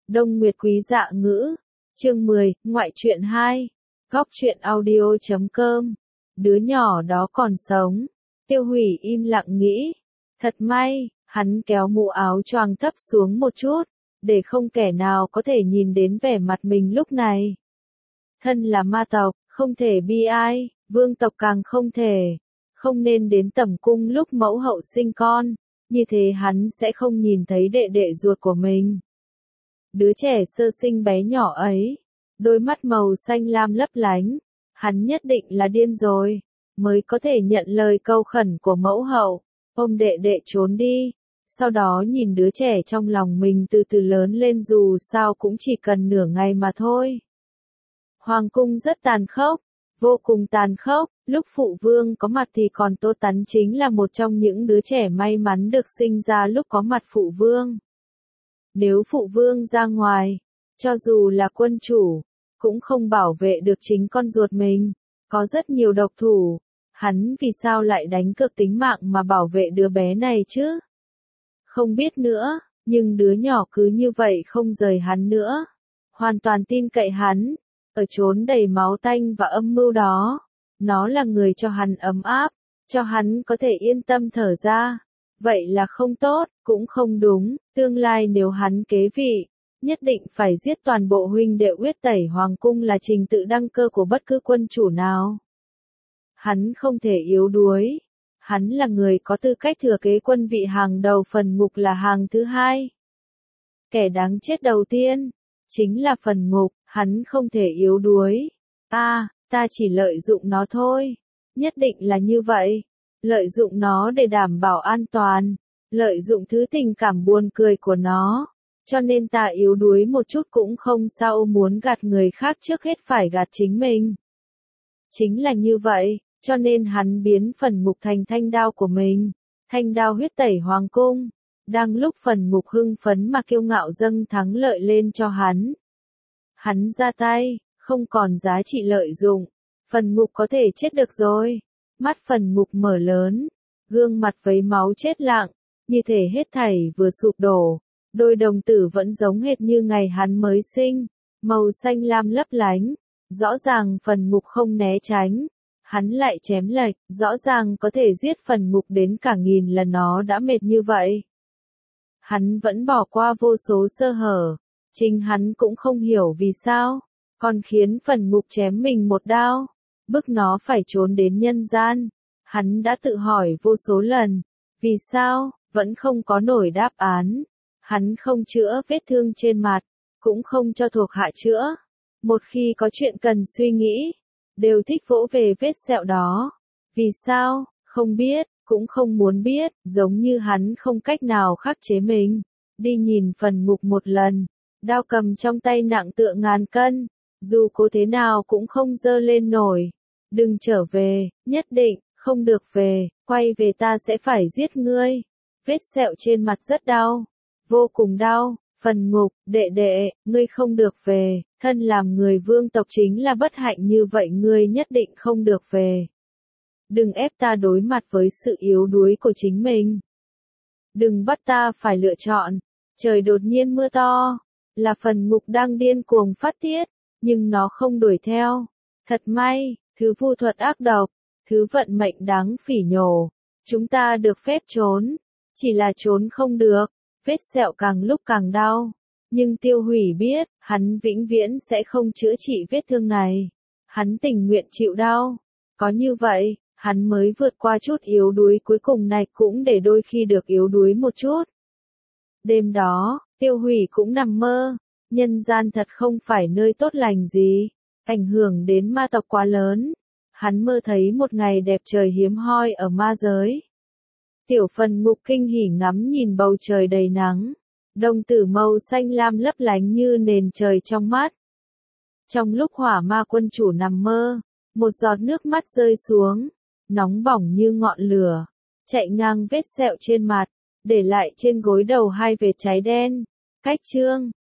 Đông Nguyệt Quý Dạ Ngữ, chương 10, ngoại truyện 2, góc truyện audio.com. Đứa nhỏ đó còn sống. Tiêu Hủy im lặng nghĩ. Thật may, hắn kéo mũ áo choàng thấp xuống một chút, để không kẻ nào có thể nhìn đến vẻ mặt mình lúc này. Thân là ma tộc, không thể bi ai, vương tộc càng không thể. Không nên đến tẩm cung lúc mẫu hậu sinh con, như thế hắn sẽ không nhìn thấy đệ đệ ruột của mình. Đứa trẻ sơ sinh bé nhỏ ấy, đôi mắt màu xanh lam lấp lánh, hắn nhất định là điên rồi, mới có thể nhận lời cầu khẩn của mẫu hậu, ôm đệ đệ trốn đi, sau đó nhìn đứa trẻ trong lòng mình từ từ lớn lên, dù sao cũng chỉ cần nửa ngày mà thôi. Hoàng cung rất tàn khốc, vô cùng tàn khốc, lúc phụ vương có mặt thì còn Tô Tấn chính là một trong những đứa trẻ may mắn được sinh ra lúc có mặt phụ vương. Nếu phụ vương ra ngoài, cho dù là quân chủ, cũng không bảo vệ được chính con ruột mình, có rất nhiều độc thủ, hắn vì sao lại đánh cược tính mạng mà bảo vệ đứa bé này chứ? Không biết nữa, nhưng đứa nhỏ cứ như vậy không rời hắn nữa, hoàn toàn tin cậy hắn, ở chốn đầy máu tanh và âm mưu đó, nó là người cho hắn ấm áp, cho hắn có thể yên tâm thở ra. Vậy là không tốt, cũng không đúng, tương lai nếu hắn kế vị, nhất định phải giết toàn bộ huynh đệ huyết tẩy hoàng cung là trình tự đăng cơ của bất cứ quân chủ nào. Hắn không thể yếu đuối, hắn là người có tư cách thừa kế quân vị hàng đầu, Phần Ngục là hàng thứ hai. Kẻ đáng chết đầu tiên, chính là Phần Ngục, hắn không thể yếu đuối. Ta chỉ lợi dụng nó thôi, nhất định là như vậy. Lợi dụng nó để đảm bảo an toàn, lợi dụng thứ tình cảm buồn cười của nó, cho nên ta yếu đuối một chút cũng không sao, muốn gạt người khác trước hết phải gạt chính mình. Chính là như vậy, cho nên hắn biến Phần Ngục thành thanh đao của mình, thanh đao huyết tẩy hoàng cung. Đang lúc Phần Ngục hưng phấn mà kiêu ngạo dâng thắng lợi lên cho hắn. Hắn ra tay, không còn giá trị lợi dụng, Phần Ngục có thể chết được rồi. Mắt Phần Ngục mở lớn, gương mặt vấy máu chết lặng, như thể hết thảy vừa sụp đổ, đôi đồng tử vẫn giống hệt như ngày hắn mới sinh, màu xanh lam lấp lánh, rõ ràng Phần Ngục không né tránh, hắn lại chém lệch, rõ ràng có thể giết Phần Ngục đến cả 1000 lần, nó đã mệt như vậy. Hắn vẫn bỏ qua vô số sơ hở, chính hắn cũng không hiểu vì sao, còn khiến Phần Ngục chém mình một đao, bức nó phải trốn đến nhân gian. Hắn đã tự hỏi vô số lần, vì sao, vẫn không có nổi đáp án. Hắn không chữa vết thương trên mặt, cũng không cho thuộc hạ chữa. Một khi có chuyện cần suy nghĩ, đều thích vỗ về vết sẹo đó. Vì sao, không biết, cũng không muốn biết, giống như hắn không cách nào khắc chế mình. Đi nhìn Phần Ngục một lần, đao cầm trong tay nặng tựa 1000 cân, dù cố thế nào cũng không giơ lên nổi. Đừng trở về, nhất định, không được về, quay về ta sẽ phải giết ngươi. Vết sẹo trên mặt rất đau, vô cùng đau. Phần Ngục, đệ đệ, ngươi không được về, thân làm người vương tộc chính là bất hạnh như vậy, ngươi nhất định không được về. Đừng ép ta đối mặt với sự yếu đuối của chính mình. Đừng bắt ta phải lựa chọn. Trời đột nhiên mưa to, là Phần Ngục đang điên cuồng phát tiết, nhưng nó không đuổi theo. Thật may, thứ vu thuật ác độc, thứ vận mệnh đáng phỉ nhổ, chúng ta được phép trốn, chỉ là trốn không được, vết sẹo càng lúc càng đau, nhưng Tiêu Hủy biết, hắn vĩnh viễn sẽ không chữa trị vết thương này, hắn tình nguyện chịu đau, có như vậy, hắn mới vượt qua chút yếu đuối cuối cùng này, cũng để đôi khi được yếu đuối một chút. Đêm đó, Tiêu Hủy cũng nằm mơ, nhân gian thật không phải nơi tốt lành gì, ảnh hưởng đến ma tộc quá lớn. Hắn mơ thấy một ngày đẹp trời hiếm hoi ở ma giới. Tiểu Phần Ngục kinh hỉ ngắm nhìn bầu trời đầy nắng, đồng tử màu xanh lam lấp lánh như nền trời trong mắt. Trong lúc Hỏa Ma quân chủ nằm mơ, một giọt nước mắt rơi xuống, nóng bỏng như ngọn lửa, chạy ngang vết sẹo trên mặt, để lại trên gối đầu 2 vệt cháy đen. Cách chương